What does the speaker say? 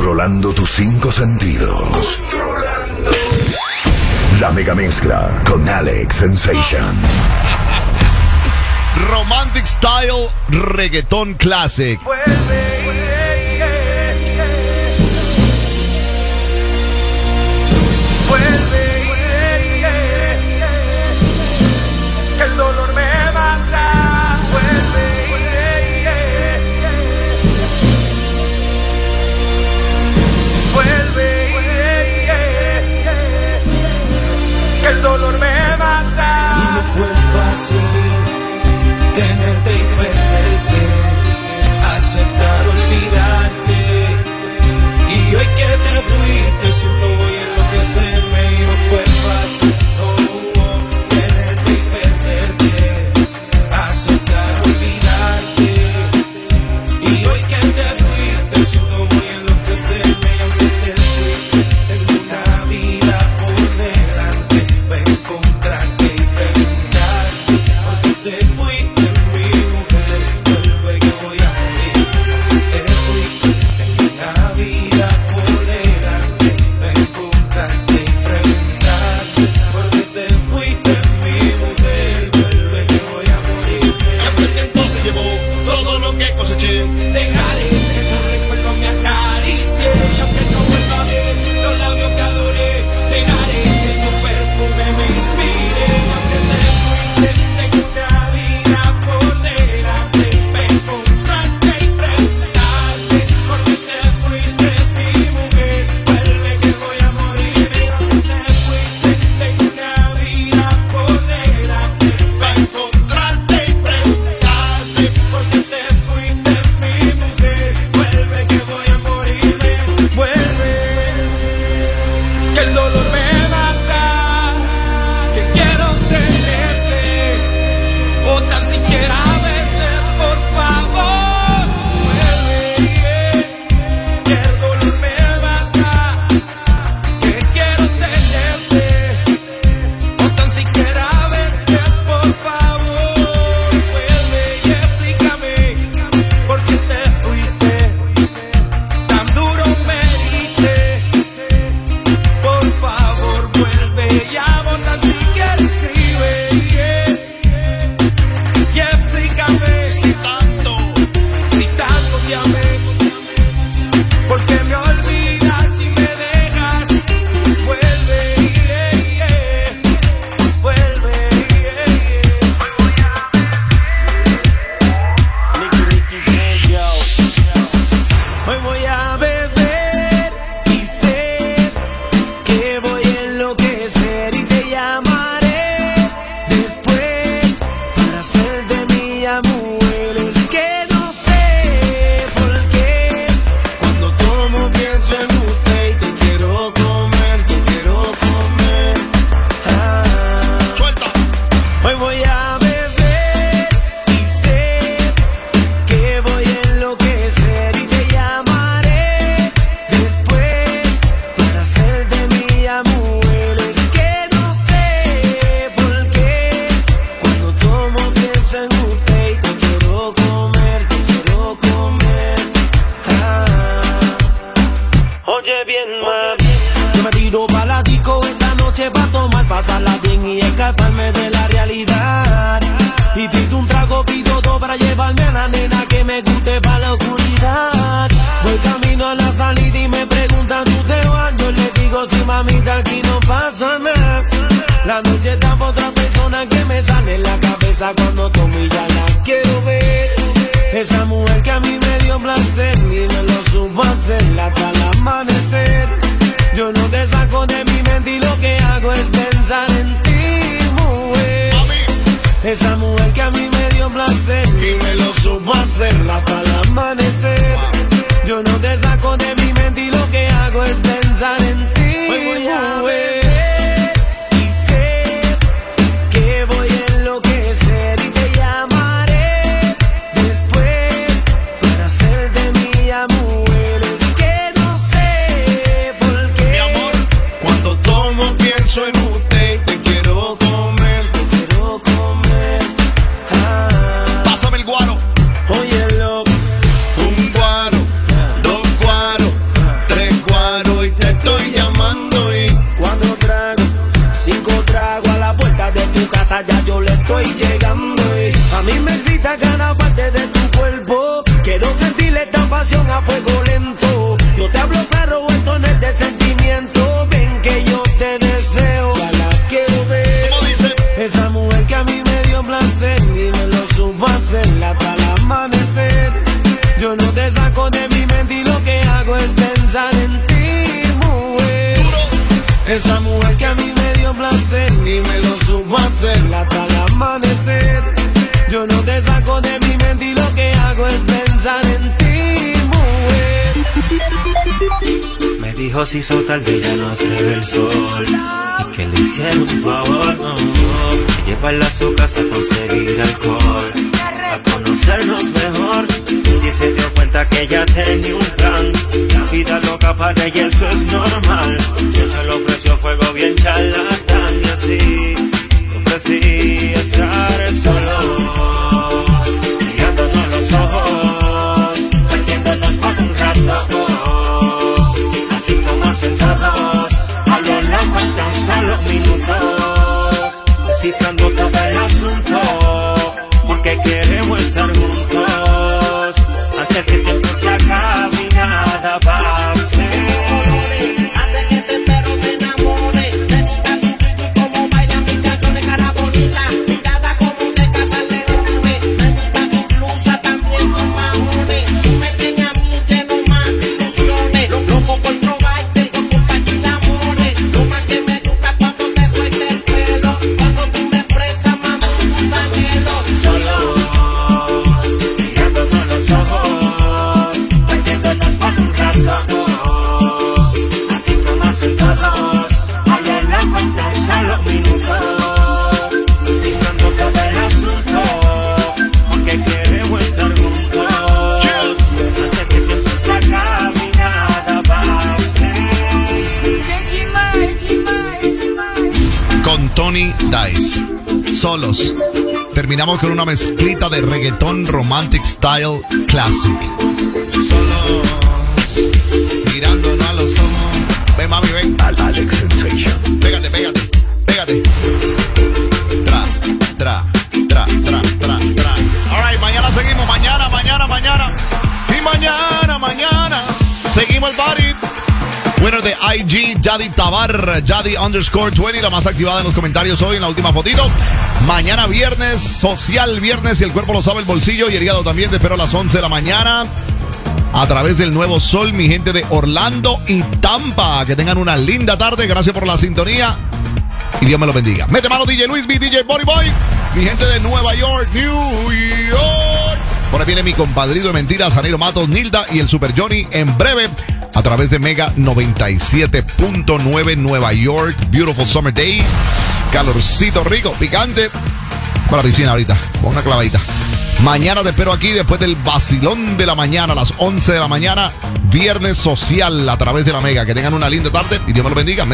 Controlando tus 5 sentidos. Controlando. La mega mezcla con Alex Sensation. Romantic Style Reggaeton Classic. Que el dolor me mata. Que el dolor me mata. Y no fue fácil tenerte y perderte, aceptar olvidarte. Y hoy que te fuiste siento voy a enloquecerme. Y no fue fácil tenerte y perderte, aceptar olvidarte. Y hoy que te fuiste siento voy a enloquecerme. Y aunque te fuiste tengo una vida por delante para encontrarte y preguntarte por qué te fuiste. Cuando tomo y ya la quiero ver. Esa mujer que a mí me dio placer y me lo supo hacer hasta el amanecer. Yo no te saco de mi mente y lo que hago es pensar en ti, mujer. Esa mujer que a mí me dio placer y me lo supo hacer hasta el amanecer. Yo no te saco de mi mente y lo que hago es pensar en ti, mujer. Pásame el guaro. Oye, loco, pasión a fuego lento. Yo te hablo claro, esto no es de sentimiento. Ven que yo te deseo, ya la quiero ver. ¿Cómo dice? Esa mujer que a mí me dio placer y me lo supo hacer hasta el amanecer. Yo no te saco de mi mente y lo que hago es pensar en ti, mujer. Esa mujer que a mí me dio placer y me lo supo hacer hasta el amanecer. Yo no te saco de mi mente y lo que hago es pensar en ti, mujer. Me dijo si hizo tarde ya no se ve el sol y que le hicieron un favor, que llevarla a su casa a conseguir alcohol, a conocernos mejor. Y se dio cuenta que ella tenía un plan, la vida loca para ella eso es normal. Ella le ofreció fuego bien charlatán y así ofrecí estar solos, mirándonos a los ojos, perdiéndonos por un rato, así como hacen todos, a lo loco en tan solo minutos, descifrando todo el asunto, porque queremos estar juntos, antes que el tiempo se acabe y nada va a ser. Hace que este perro se enamore, te gusta tu brillo y como baila mi canción, cara bonita, mirada como de casa leones, me gusta tu blusa también con mamones, tú me tienes a mí lleno más de ilusiones, loco por probarte, por compartir amores, lo más que me gusta cuando te suelta el pelo, cuando tú me expresas más tus anhelos, Solos, mirándonos a los ojos, perdiéndonos por un rato, así como hacen todos, a lo loco en tan solo minutos, descifrando todo el asunto, porque queremos estar juntos, antes que el tiempo se acabe y nada va a ser. Con Tony Dice. Solos. Terminamos con una mezclita de reggaetón romantic style classic. Solos. Mirándonos a los ojos. Ven, mami, ven. Alex Sensation. Pégate, pégate, pégate. Tra. Alright, mañana seguimos. Mañana. Y mañana. Seguimos el party. Winner de IG, Yadi Tabar, Yadi_20, la más activada en los comentarios hoy en la última fotito. Mañana viernes, social viernes, y el cuerpo lo sabe, el bolsillo y el hígado también. Te espero a las 11 de la mañana a través del Nuevo Sol, mi gente de Orlando y Tampa. Que tengan una linda tarde, gracias por la sintonía y Dios me lo bendiga. Mete mano DJ Luis B, DJ Body Boy, mi gente de Nueva York, New York. Por ahí viene mi compadrito de mentiras, Janeiro Matos, Nilda y el Super Johnny en breve a través de Mega 97.9 Nueva York. Beautiful summer day. Calorcito rico, picante. Para la piscina ahorita, con una clavadita. Mañana te espero aquí después del vacilón de la mañana, a las 11 de la mañana. Viernes social a través de la Mega. Que tengan una linda tarde y Dios me lo bendiga.